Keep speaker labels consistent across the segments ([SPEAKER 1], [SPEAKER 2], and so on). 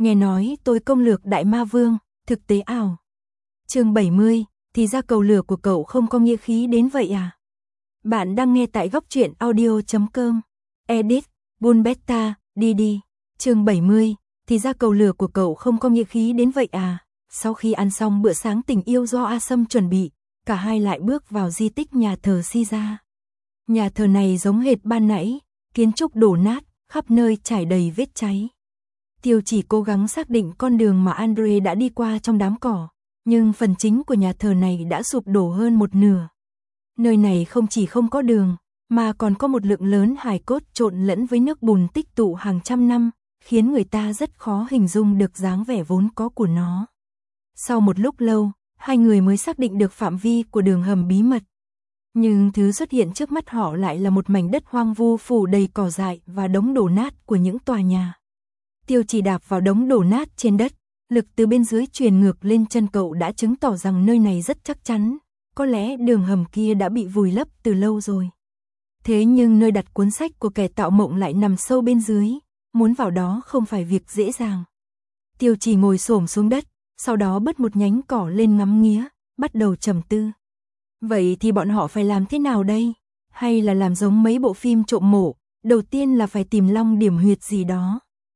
[SPEAKER 1] nghe nói tôi công lược Đại Ma Vương, thực tế ảo. Chương 70, thì ra cầu lửa của cậu không có nghĩa khí đến vậy à? Bạn đang nghe tại góc truyện audio.com. Edit, Bulbetta, đi. Chương 70, thì ra cầu lửa của cậu không có nghĩa khí đến vậy à? Sau khi ăn xong bữa sáng tình yêu do A Sâm chuẩn bị, cả hai lại bước vào di tích nhà thờ Caesar. Nhà thờ này giống hệt ban nãy, kiến trúc đổ nát, khắp nơi trải đầy vết cháy. Tiêu Chỉ cố gắng xác định con đường mà Andre đã đi qua trong đám cỏ, nhưng phần chính của nhà thờ này đã sụp đổ hơn một nửa. Nơi này không chỉ không có đường, mà còn có một lượng lớn hài cốt trộn lẫn với nước bùn tích tụ hàng trăm năm, khiến người ta rất khó hình dung được dáng vẻ vốn có của nó. Sau một lúc lâu, hai người mới xác định được phạm vi của đường hầm bí mật. Nhưng thứ xuất hiện trước mắt họ lại là một mảnh đất hoang vu phủ đầy cỏ dại và đống đổ nát của những tòa nhà. Tiêu Chỉ đạp vào đống đổ nát trên đất, lực từ bên dưới truyền ngược lên chân cậu đã chứng tỏ rằng nơi này rất chắc chắn, có lẽ đường hầm kia đã bị vùi lấp từ lâu rồi. Thế nhưng nơi đặt cuốn sách của kẻ tạo mộng lại nằm sâu bên dưới, muốn vào đó không phải việc dễ dàng. Tiêu Chỉ ngồi xổm xuống đất, sau đó bứt một nhánh cỏ lên ngắm nghía, bắt đầu trầm tư. Vậy thì bọn họ phải làm thế nào đây? Hay là làm giống mấy bộ phim trộm mộ, đầu tiên là phải tìm long điểm huyệt gì đó.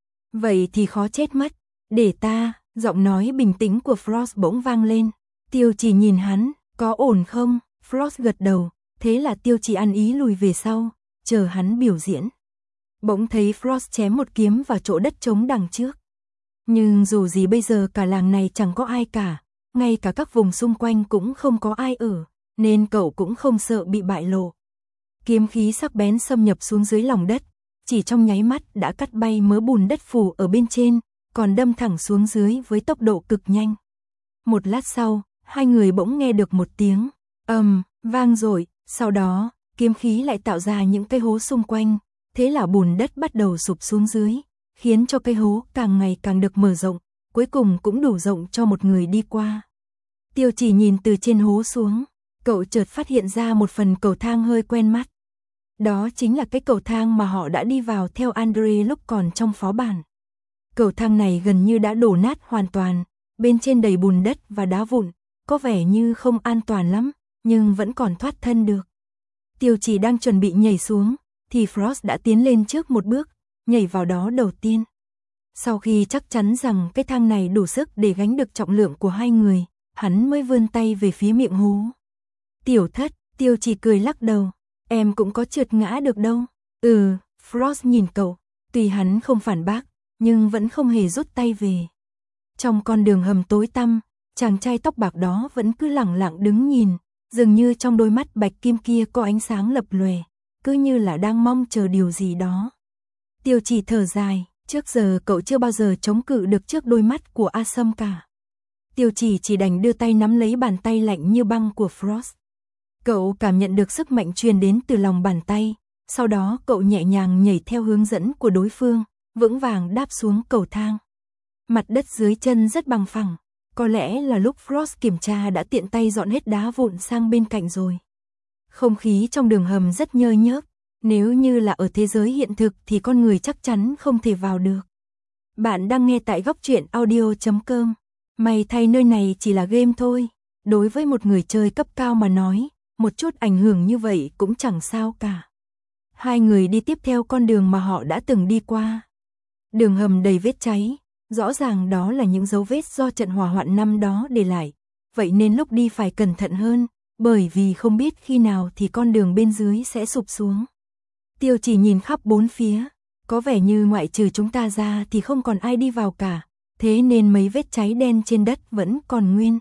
[SPEAKER 1] Vậy thì khó chết mất. Để ta, giọng nói bình tĩnh của Frost bỗng vang lên. Tiêu Chỉ nhìn hắn, có ổn không? Frost gật đầu, thế là Tiêu Chỉ ăn ý lùi về sau, chờ hắn biểu diễn. Bỗng thấy Frost chém một kiếm vào chỗ đất trống đằng trước. Nhưng dù gì bây giờ cả làng này chẳng có ai cả, ngay cả các vùng xung quanh cũng không có ai ở, nên cậu cũng không sợ bị bại lộ. Kiếm khí sắc bén xâm nhập xuống dưới lòng đất, chỉ trong nháy mắt đã cắt bay mớ bùn đất phủ ở bên trên, còn đâm thẳng xuống dưới với tốc độ cực nhanh. Một lát sau, hai người bỗng nghe được một tiếng vang dội, sau đó, kiếm khí lại tạo ra những cái hố xung quanh, thế là bùn đất bắt đầu sụp xuống dưới, khiến cho cái hố càng ngày càng được mở rộng, cuối cùng cũng đủ rộng cho một người đi qua. Tiêu Chỉ nhìn từ trên hố xuống, cậu chợt phát hiện ra một phần cầu thang hơi quen mắt. Đó chính là cái cầu thang mà họ đã đi vào theo Andre lúc còn trong phó bản. Cầu thang này gần như đã đổ nát hoàn toàn, bên trên đầy bùn đất và đá vụn, có vẻ như không an toàn lắm, nhưng vẫn còn thoát thân được. Tiêu Chỉ đang chuẩn bị nhảy xuống, thì Frost đã tiến lên trước một bước, nhảy vào đó đầu tiên. Sau khi chắc chắn rằng cái thang này đủ sức để gánh được trọng lượng của hai người, hắn mới vươn tay về phía miệng hố. Tiểu Thất, Tiêu Chỉ cười lắc đầu, em cũng có trượt ngã được đâu. Frost nhìn cậu, tuy hắn không phản bác, nhưng vẫn không hề rút tay về. Trong con đường hầm tối tăm, chàng trai tóc bạc đó vẫn cứ lẳng lặng đứng nhìn, dường như trong đôi mắt bạch kim kia có ánh sáng lập lòe, cứ như là đang mong chờ điều gì đó. Tiêu Chỉ thở dài, trước giờ cậu chưa bao giờ chống cự được trước đôi mắt của A Sâm cả. Tiêu Chỉ đành đưa tay nắm lấy bàn tay lạnh như băng của Frost. Cậu cảm nhận được sức mạnh truyền đến từ lòng bàn tay, sau đó cậu nhẹ nhàng nhảy theo hướng dẫn của đối phương, vững vàng đáp xuống cầu thang. Mặt đất dưới chân rất bằng phẳng, có lẽ là lúc Frost kiểm tra đã tiện tay dọn hết đá vụn sang bên cạnh rồi. Không khí trong đường hầm rất nhơ nhớp, nếu như là ở thế giới hiện thực thì con người chắc chắn không thể vào được. Bạn đang nghe tại góc truyện audio.com. May thay nơi này chỉ là game thôi, đối với một người chơi cấp cao mà nói, một chút ảnh hưởng như vậy cũng chẳng sao cả. Hai người đi tiếp theo con đường mà họ đã từng đi qua. Đường hầm đầy vết cháy, rõ ràng đó là những dấu vết do trận hỏa hoạn năm đó để lại, vậy nên lúc đi phải cẩn thận hơn, bởi vì không biết khi nào thì con đường bên dưới sẽ sụp xuống. Tiêu Chỉ nhìn khắp bốn phía, có vẻ như ngoại trừ chúng ta ra thì không còn ai đi vào cả, thế nên mấy vết cháy đen trên đất vẫn còn nguyên.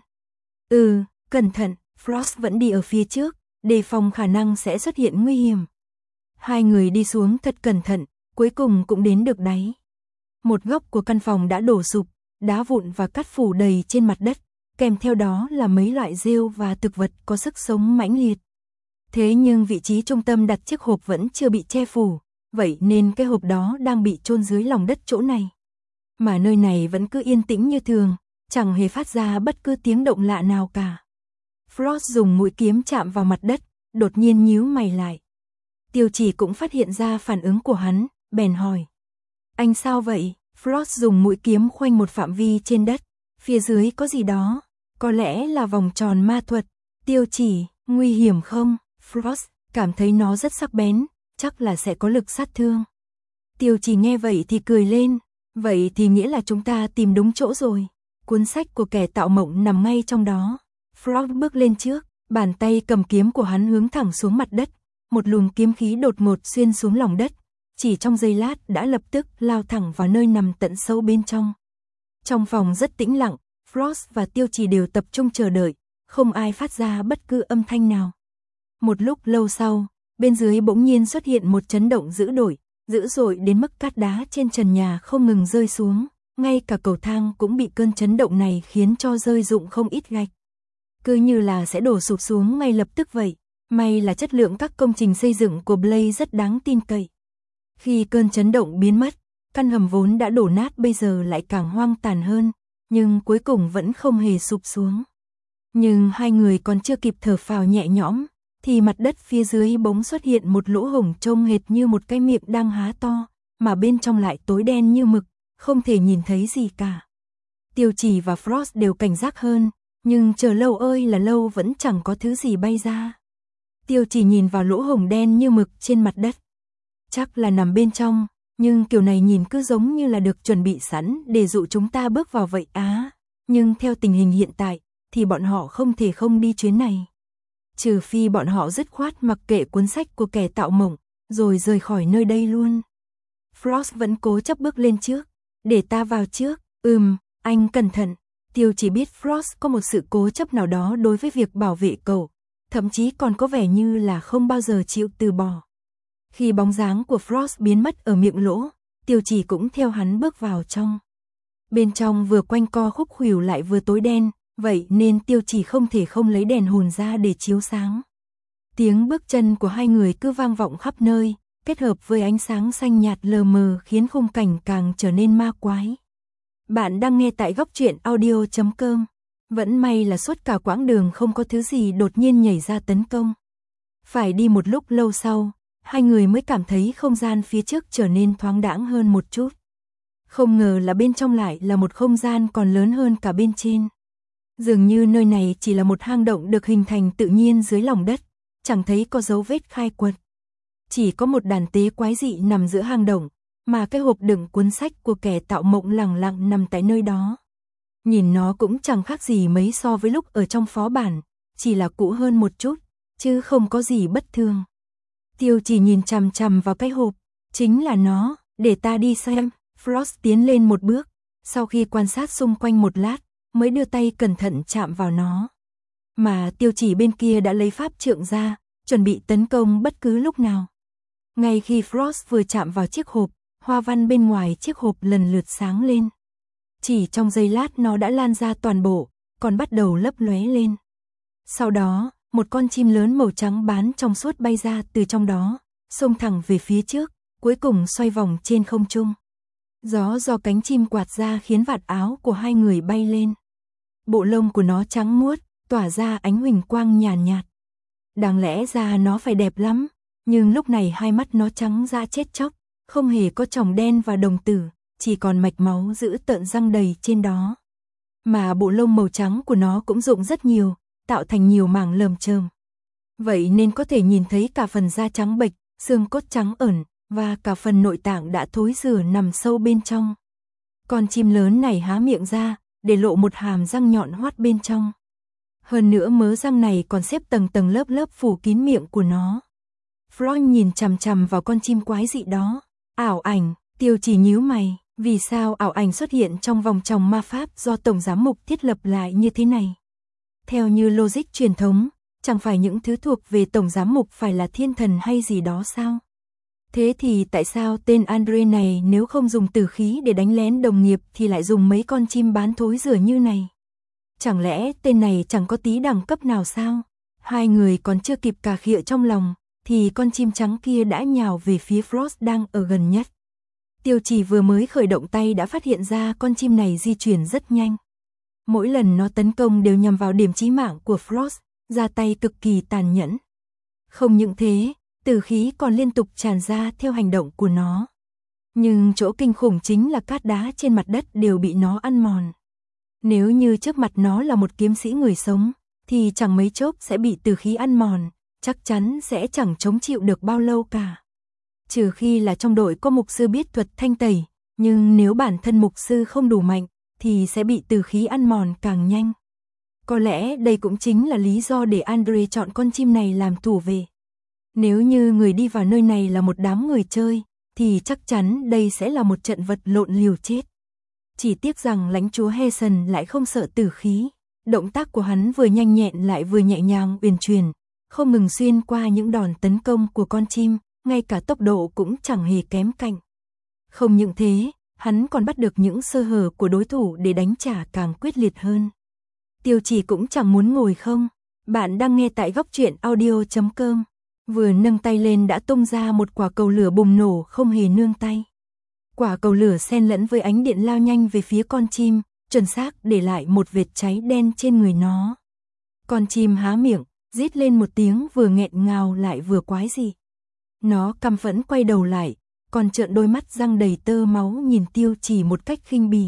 [SPEAKER 1] Cẩn thận, Frost vẫn đi ở phía trước, đề phòng khả năng sẽ xuất hiện nguy hiểm. Hai người đi xuống thật cẩn thận, cuối cùng cũng đến được đáy. Một góc của căn phòng đã đổ sụp, đá vụn và cát phủ đầy trên mặt đất, kèm theo đó là mấy loại rêu và thực vật có sức sống mãnh liệt. Thế nhưng vị trí trung tâm đặt chiếc hộp vẫn chưa bị che phủ, vậy nên cái hộp đó đang bị chôn dưới lòng đất chỗ này. Mà nơi này vẫn cứ yên tĩnh như thường, chẳng hề phát ra bất cứ tiếng động lạ nào cả. Frost dùng mũi kiếm chạm vào mặt đất, đột nhiên nhíu mày lại. Tiêu Chỉ cũng phát hiện ra phản ứng của hắn, bèn hỏi. Anh sao vậy? Frost dùng mũi kiếm khoanh một phạm vi trên đất. Phía dưới có gì đó. Có lẽ là vòng tròn ma thuật. Tiêu Chỉ, nguy hiểm không? Frost cảm thấy nó rất sắc bén, chắc là sẽ có lực sát thương. Tiêu Chỉ nghe vậy thì cười lên. Vậy thì nghĩa là chúng ta tìm đúng chỗ rồi. Cuốn sách của kẻ tạo mộng nằm ngay trong đó. Frost bước lên trước, bàn tay cầm kiếm của hắn hướng thẳng xuống mặt đất. Một luồng kiếm khí đột ngột xuyên xuống lòng đất. Chỉ trong giây lát đã lập tức lao thẳng vào nơi nằm tận sâu bên trong. Trong phòng rất tĩnh lặng, Frost và Tiêu Chỉ đều tập trung chờ đợi, không ai phát ra bất cứ âm thanh nào. Một lúc lâu sau, bên dưới bỗng nhiên xuất hiện một chấn động dữ dội đến mức cát đá trên trần nhà không ngừng rơi xuống, ngay cả cầu thang cũng bị cơn chấn động này khiến cho rơi rụng không ít gạch. Cứ như là sẽ đổ sụp xuống ngay lập tức vậy. May là chất lượng các công trình xây dựng của Blaze rất đáng tin cậy. Khi cơn chấn động biến mất, căn hầm vốn đã đổ nát bây giờ lại càng hoang tàn hơn, nhưng cuối cùng vẫn không hề sụp xuống. Nhưng hai người còn chưa kịp thở phào nhẹ nhõm, thì mặt đất phía dưới bỗng xuất hiện một lỗ hổng trông hệt như một cái miệng đang há to, mà bên trong lại tối đen như mực, không thể nhìn thấy gì cả. Tiêu Chỉ và Frost đều cảnh giác hơn, nhưng chờ lâu ơi là lâu vẫn chẳng có thứ gì bay ra. Tiêu Chỉ nhìn vào lỗ hổng đen như mực trên mặt đất. Chắc là nằm bên trong, nhưng kiểu này nhìn cứ giống như là được chuẩn bị sẵn để dụ chúng ta bước vào vậy á. Nhưng theo tình hình hiện tại, thì bọn họ không thể không đi chuyến này. Trừ phi bọn họ dứt khoát mặc kệ cuốn sách của kẻ tạo mộng, rồi rời khỏi nơi đây luôn. Frost vẫn cố chấp bước lên trước. Để ta vào trước. Anh cẩn thận. Tiêu Chỉ biết Frost có một sự cố chấp nào đó đối với việc bảo vệ cậu, thậm chí còn có vẻ như là không bao giờ chịu từ bỏ. Khi bóng dáng của Frost biến mất ở miệng lỗ, Tiêu Chỉ cũng theo hắn bước vào trong. Bên trong vừa quanh co khúc khuỷu lại vừa tối đen, vậy nên Tiêu Chỉ không thể không lấy đèn hồn ra để chiếu sáng. Tiếng bước chân của hai người cứ vang vọng khắp nơi, kết hợp với ánh sáng xanh nhạt lờ mờ khiến khung cảnh càng trở nên ma quái. Bạn đang nghe tại góc truyện audio.com. Vẫn may là suốt cả quãng đường không có thứ gì đột nhiên nhảy ra tấn công. Phải đi một lúc lâu sau, hai người mới cảm thấy không gian phía trước trở nên thoáng đãng hơn một chút. Không ngờ là bên trong lại là một không gian còn lớn hơn cả bên trên. Dường như nơi này chỉ là một hang động được hình thành tự nhiên dưới lòng đất, chẳng thấy có dấu vết khai quật. Chỉ có một đàn tế quái dị nằm giữa hang động, mà cái hộp đựng cuốn sách của kẻ tạo mộng lẳng lặng nằm tại nơi đó. Nhìn nó cũng chẳng khác gì mấy so với lúc ở trong phó bản, chỉ là cũ hơn một chút, chứ không có gì bất thường. Tiêu Chỉ nhìn chằm chằm vào cái hộp, chính là nó, để ta đi xem. Frost tiến lên một bước, sau khi quan sát xung quanh một lát, mới đưa tay cẩn thận chạm vào nó. Mà Tiêu Chỉ bên kia đã lấy pháp trượng ra, chuẩn bị tấn công bất cứ lúc nào. Ngay khi Frost vừa chạm vào chiếc hộp, hoa văn bên ngoài chiếc hộp lần lượt sáng lên. Chỉ trong giây lát nó đã lan ra toàn bộ, còn bắt đầu lấp lóe lên. Sau đó, một con chim lớn màu trắng bán trong suốt bay ra từ trong đó, xông thẳng về phía trước, cuối cùng xoay vòng trên không trung. Gió do cánh chim quạt ra khiến vạt áo của hai người bay lên. Bộ lông của nó trắng muốt, tỏa ra ánh huỳnh quang nhàn nhạt. Đáng lẽ ra nó phải đẹp lắm, nhưng lúc này hai mắt nó trắng ra chết chóc, không hề có tròng đen và đồng tử, chỉ còn mạch máu dữ tợn răng đầy trên đó. Mà bộ lông màu trắng của nó cũng rụng rất nhiều, tạo thành nhiều mảng lởm chởm. Vậy nên có thể nhìn thấy cả phần da trắng bệch, xương cốt trắng ẩn, và cả phần nội tạng đã thối rữa nằm sâu bên trong. Con chim lớn này há miệng ra, để lộ một hàm răng nhọn hoắt bên trong. Hơn nữa mớ răng này còn xếp tầng tầng lớp lớp phủ kín miệng của nó. Frost nhìn chằm chằm vào con chim quái dị đó. Ảo ảnh. Tiêu Chỉ nhíu mày, vì sao ảo ảnh xuất hiện trong vòng tròn ma pháp do Tổng Giám mục thiết lập lại như thế này? Theo như logic truyền thống, chẳng phải những thứ thuộc về Tổng Giám mục phải là thiên thần hay gì đó sao? Thế thì tại sao tên Andre này nếu không dùng tử khí để đánh lén đồng nghiệp thì lại dùng mấy con chim bán thối rữa như này? Chẳng lẽ tên này chẳng có tí đẳng cấp nào sao? Hai người còn chưa kịp cà khịa trong lòng, thì con chim trắng kia đã nhào về phía Frost đang ở gần nhất. Tiêu Chỉ vừa mới khởi động tay đã phát hiện ra con chim này di chuyển rất nhanh. Mỗi lần nó tấn công đều nhằm vào điểm chí mạng của Frost, ra tay cực kỳ tàn nhẫn. Không những thế, tử khí còn liên tục tràn ra theo hành động của nó. Nhưng chỗ kinh khủng chính là cát đá trên mặt đất đều bị nó ăn mòn. Nếu như trước mặt nó là một kiếm sĩ người sống, thì chẳng mấy chốc sẽ bị tử khí ăn mòn, chắc chắn sẽ chẳng chống chịu được bao lâu cả. Trừ khi là trong đội có mục sư biết thuật thanh tẩy, nhưng nếu bản thân mục sư không đủ mạnh, thì sẽ bị tử khí ăn mòn càng nhanh. Có lẽ đây cũng chính là lý do để Andre chọn con chim này làm thủ vệ. Nếu như người đi vào nơi này là một đám người chơi, thì chắc chắn đây sẽ là một trận vật lộn liều chết. Chỉ tiếc rằng lãnh chúa Heason lại không sợ tử khí. Động tác của hắn vừa nhanh nhẹn lại vừa nhẹ nhàng uyển chuyển, không ngừng xuyên qua những đòn tấn công của con chim, ngay cả tốc độ cũng chẳng hề kém cạnh. Không những thế, hắn còn bắt được những sơ hở của đối thủ để đánh trả càng quyết liệt hơn. Tiêu Chỉ cũng chẳng muốn ngồi không. Bạn đang nghe tại góc truyện audio.com. Vừa nâng tay lên đã tung ra một quả cầu lửa bùng nổ không hề nương tay. Quả cầu lửa xen lẫn với ánh điện lao nhanh về phía con chim, chuẩn xác để lại một vệt cháy đen trên người nó. Con chim há miệng, rít lên một tiếng vừa nghẹn ngào lại vừa quái dị. Nó căm phẫn quay đầu lại, còn trợn đôi mắt răng đầy tơ máu nhìn Tiêu Chỉ một cách khinh bỉ.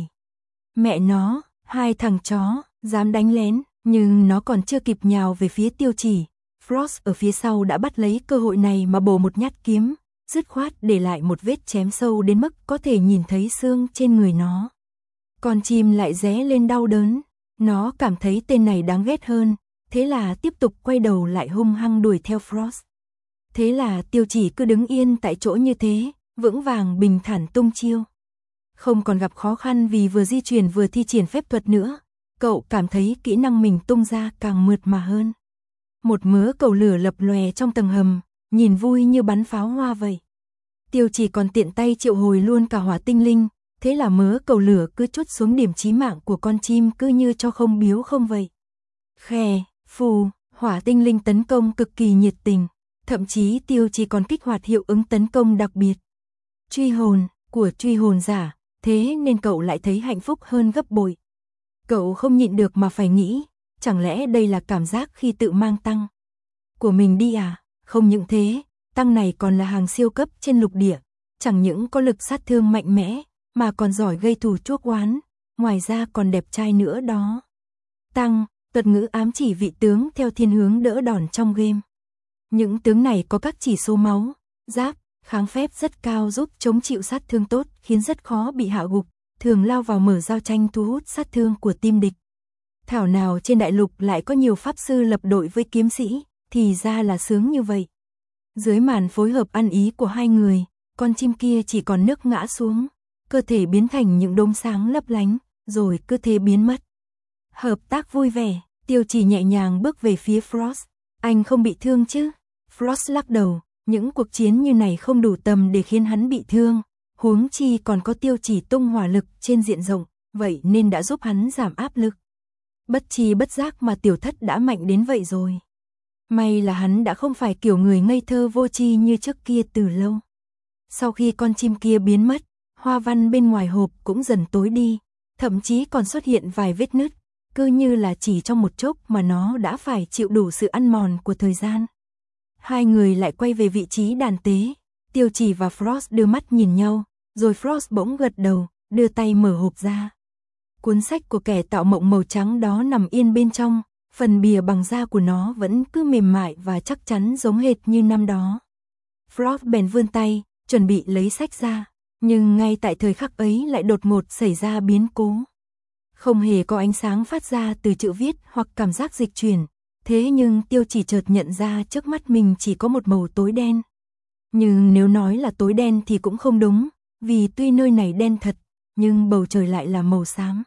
[SPEAKER 1] Mẹ nó, hai thằng chó, dám đánh lén, nhưng nó còn chưa kịp nhào về phía Tiêu Chỉ. Frost ở phía sau đã bắt lấy cơ hội này mà bổ một nhát kiếm, dứt khoát để lại một vết chém sâu đến mức có thể nhìn thấy xương trên người nó. Con chim lại ré lên đau đớn, nó cảm thấy tên này đáng ghét hơn, thế là tiếp tục quay đầu lại hung hăng đuổi theo Frost. Thế là Tiêu Chỉ cứ đứng yên tại chỗ như thế, vững vàng bình thản tung chiêu. Không còn gặp khó khăn vì vừa di chuyển vừa thi triển phép thuật nữa, cậu cảm thấy kỹ năng mình tung ra càng mượt mà hơn. Một mớ cầu lửa lập lòe trong tầng hầm, nhìn vui như bắn pháo hoa vậy. Tiêu Chỉ còn tiện tay triệu hồi luôn cả hỏa tinh linh, thế là mớ cầu lửa cứ trút xuống điểm chí mạng của con chim cứ như cho không biếu không vậy. Khè, phù, hỏa tinh linh tấn công cực kỳ nhiệt tình, thậm chí Tiêu Chỉ còn kích hoạt hiệu ứng tấn công đặc biệt. Truy hồn, của truy hồn giả, thế nên cậu lại thấy hạnh phúc hơn gấp bội. Cậu không nhịn được mà phải nghĩ, chẳng lẽ đây là cảm giác khi tự mang tăng của mình đi à? Không những thế, tăng này còn là hàng siêu cấp trên lục địa, chẳng những có lực sát thương mạnh mẽ, mà còn giỏi gây thù chuốc oán, ngoài ra còn đẹp trai nữa đó. Tăng, thuật ngữ ám chỉ vị tướng theo thiên hướng đỡ đòn trong game. Những tướng này có các chỉ số máu, giáp, kháng phép rất cao giúp chống chịu sát thương tốt, khiến rất khó bị hạ gục, thường lao vào mở giao tranh thu hút sát thương của team địch. Thảo nào trên đại lục lại có nhiều pháp sư lập đội với kiếm sĩ, thì ra là sướng như vậy. Dưới màn phối hợp ăn ý của hai người, con chim kia chỉ còn nước ngã xuống, cơ thể biến thành những đốm sáng lấp lánh, rồi cứ thế biến mất. Hợp tác vui vẻ, Tiêu Chỉ nhẹ nhàng bước về phía Frost. Anh không bị thương chứ? Frost lắc đầu, những cuộc chiến như này không đủ tầm để khiến hắn bị thương, huống chi còn có Tiêu Chỉ tung hỏa lực trên diện rộng, vậy nên đã giúp hắn giảm áp lực. Bất chi bất giác mà Tiểu Thất đã mạnh đến vậy rồi. May là hắn đã không phải kiểu người ngây thơ vô tri như trước kia từ lâu. Sau khi con chim kia biến mất, hoa văn bên ngoài hộp cũng dần tối đi, thậm chí còn xuất hiện vài vết nứt, cứ như là chỉ trong một chốc mà nó đã phải chịu đủ sự ăn mòn của thời gian. Hai người lại quay về vị trí đàn tế, Tiêu Chỉ và Frost đưa mắt nhìn nhau, rồi Frost bỗng gật đầu, đưa tay mở hộp ra. Cuốn sách của kẻ tạo mộng màu trắng đó nằm yên bên trong, phần bìa bằng da của nó vẫn cứ mềm mại và chắc chắn giống hệt như năm đó. Frost bèn vươn tay, chuẩn bị lấy sách ra, nhưng ngay tại thời khắc ấy lại đột ngột xảy ra biến cố. Không hề có ánh sáng phát ra từ chữ viết hoặc cảm giác dịch chuyển, thế nhưng Tiêu Chỉ chợt nhận ra trước mắt mình chỉ có một màu tối đen. Nhưng nếu nói là tối đen thì cũng không đúng, vì tuy nơi này đen thật, nhưng bầu trời lại là màu xám.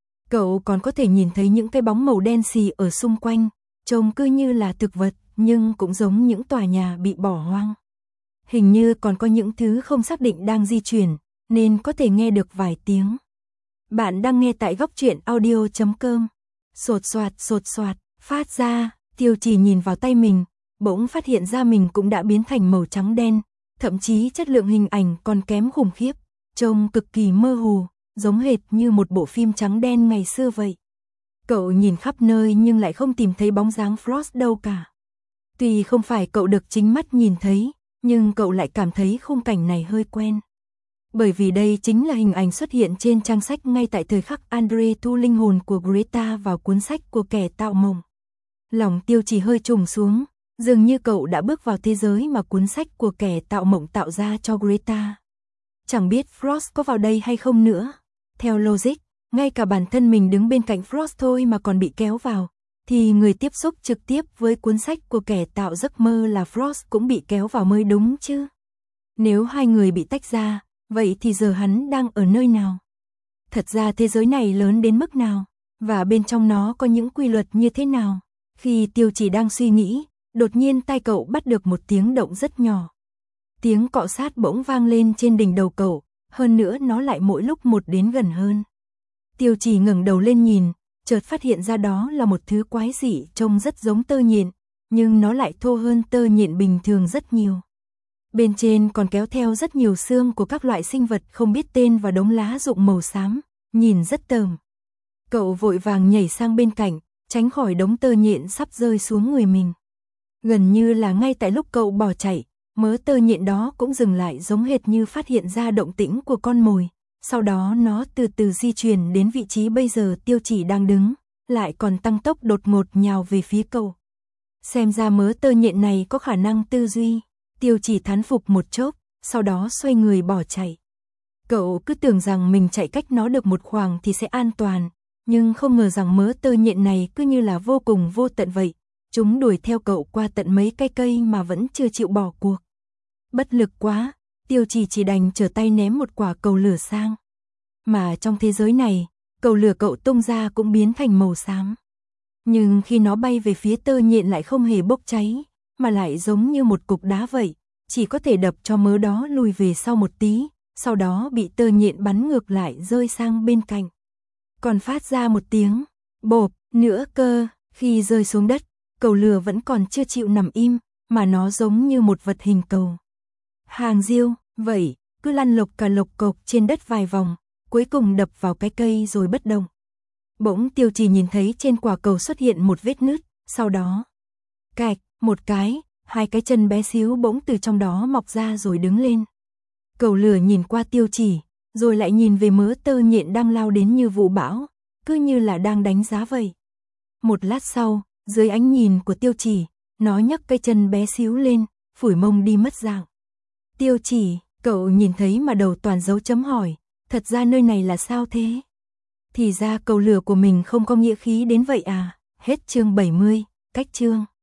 [SPEAKER 1] Cậu còn có thể nhìn thấy những cái bóng màu đen xì ở xung quanh, trông cứ như là thực vật, nhưng cũng giống những tòa nhà bị bỏ hoang. Hình như còn có những thứ không xác định đang di chuyển, nên có thể nghe được vài tiếng. Bạn đang nghe tại góc truyện audio.com. Sột soạt, phát ra, Tiêu Chỉ nhìn vào tay mình, bỗng phát hiện ra mình cũng đã biến thành màu trắng đen, thậm chí chất lượng hình ảnh còn kém khủng khiếp, trông cực kỳ mơ hồ, giống hệt như một bộ phim trắng đen ngày xưa vậy. Cậu nhìn khắp nơi nhưng lại không tìm thấy bóng dáng Frost đâu cả. Tuy không phải cậu được chính mắt nhìn thấy, nhưng cậu lại cảm thấy khung cảnh này hơi quen. Bởi vì đây chính là hình ảnh xuất hiện trên trang sách ngay tại thời khắc Andre thu linh hồn của Greta vào cuốn sách của kẻ tạo mộng. Lòng Tiêu Chỉ hơi trùng xuống, dường như cậu đã bước vào thế giới mà cuốn sách của kẻ tạo mộng tạo ra cho Greta. Chẳng biết Frost có vào đây hay không nữa. Theo logic, ngay cả bản thân mình đứng bên cạnh Frost thôi mà còn bị kéo vào, thì người tiếp xúc trực tiếp với cuốn sách của kẻ tạo giấc mơ là Frost cũng bị kéo vào mới đúng chứ. Nếu hai người bị tách ra, vậy thì giờ hắn đang ở nơi nào? Thật ra thế giới này lớn đến mức nào? Và bên trong nó có những quy luật như thế nào? Khi Tiêu Chỉ đang suy nghĩ, đột nhiên tai cậu bắt được một tiếng động rất nhỏ. Tiếng cọ sát bỗng vang lên trên đỉnh đầu cậu, hơn nữa nó lại mỗi lúc một đến gần hơn. Tiêu Chỉ ngẩng đầu lên nhìn, chợt phát hiện ra đó là một thứ quái dị trông rất giống tơ nhện, nhưng nó lại thô hơn tơ nhện bình thường rất nhiều. Bên trên còn kéo theo rất nhiều xương của các loại sinh vật không biết tên và đống lá rụng màu xám, nhìn rất tởm. Cậu vội vàng nhảy sang bên cạnh, tránh khỏi đống tơ nhện sắp rơi xuống người mình. Gần như là ngay tại lúc cậu bỏ chạy, mớ tơ nhện đó cũng dừng lại giống hệt như phát hiện ra động tĩnh của con mồi. Sau đó nó từ từ di chuyển đến vị trí bây giờ Tiêu Chỉ đang đứng, lại còn tăng tốc đột ngột nhào về phía cậu. Xem ra mớ tơ nhện này có khả năng tư duy. Tiêu Chỉ thán phục một chốc, sau đó xoay người bỏ chạy. Cậu cứ tưởng rằng mình chạy cách nó được một khoảng thì sẽ an toàn, nhưng không ngờ rằng mớ tơ nhện này cứ như là vô cùng vô tận vậy. Chúng đuổi theo cậu qua tận mấy cái cây mà vẫn chưa chịu bỏ cuộc. Bất lực quá, Tiêu Chỉ đành trở tay ném một quả cầu lửa sang. Mà trong thế giới này, cầu lửa cậu tung ra cũng biến thành màu xám. Nhưng khi nó bay về phía tơ nhện lại không hề bốc cháy, mà lại giống như một cục đá vậy, chỉ có thể đập cho mớ đó lùi về sau một tí, sau đó bị tơ nhện bắn ngược lại rơi sang bên cạnh. Còn phát ra một tiếng bộp nữa cơ, khi rơi xuống đất, cầu lửa vẫn còn chưa chịu nằm im, mà nó giống như một vật hình cầu. Hàng diêu, vậy, cứ lăn lộc cả lộc cộc trên đất vài vòng, cuối cùng đập vào cái cây rồi bất động. Bỗng Tiêu Chỉ nhìn thấy trên quả cầu xuất hiện một vết nứt, sau đó, cạch, một cái, hai cái chân bé xíu bỗng từ trong đó mọc ra rồi đứng lên. Cầu lửa nhìn qua Tiêu Chỉ, rồi lại nhìn về mớ tơ nhện đang lao đến như vụ bão, cứ như là đang đánh giá vậy. Một lát sau, dưới ánh nhìn của Tiêu Chỉ, nó nhấc cái chân bé xíu lên, phủi mông đi mất dạng. Tiêu Chỉ, cậu nhìn thấy mà đầu toàn dấu chấm hỏi, thật ra nơi này là sao thế? Thì ra cầu lửa của mình không có nghĩa khí đến vậy à? Hết chương 70, cách chương.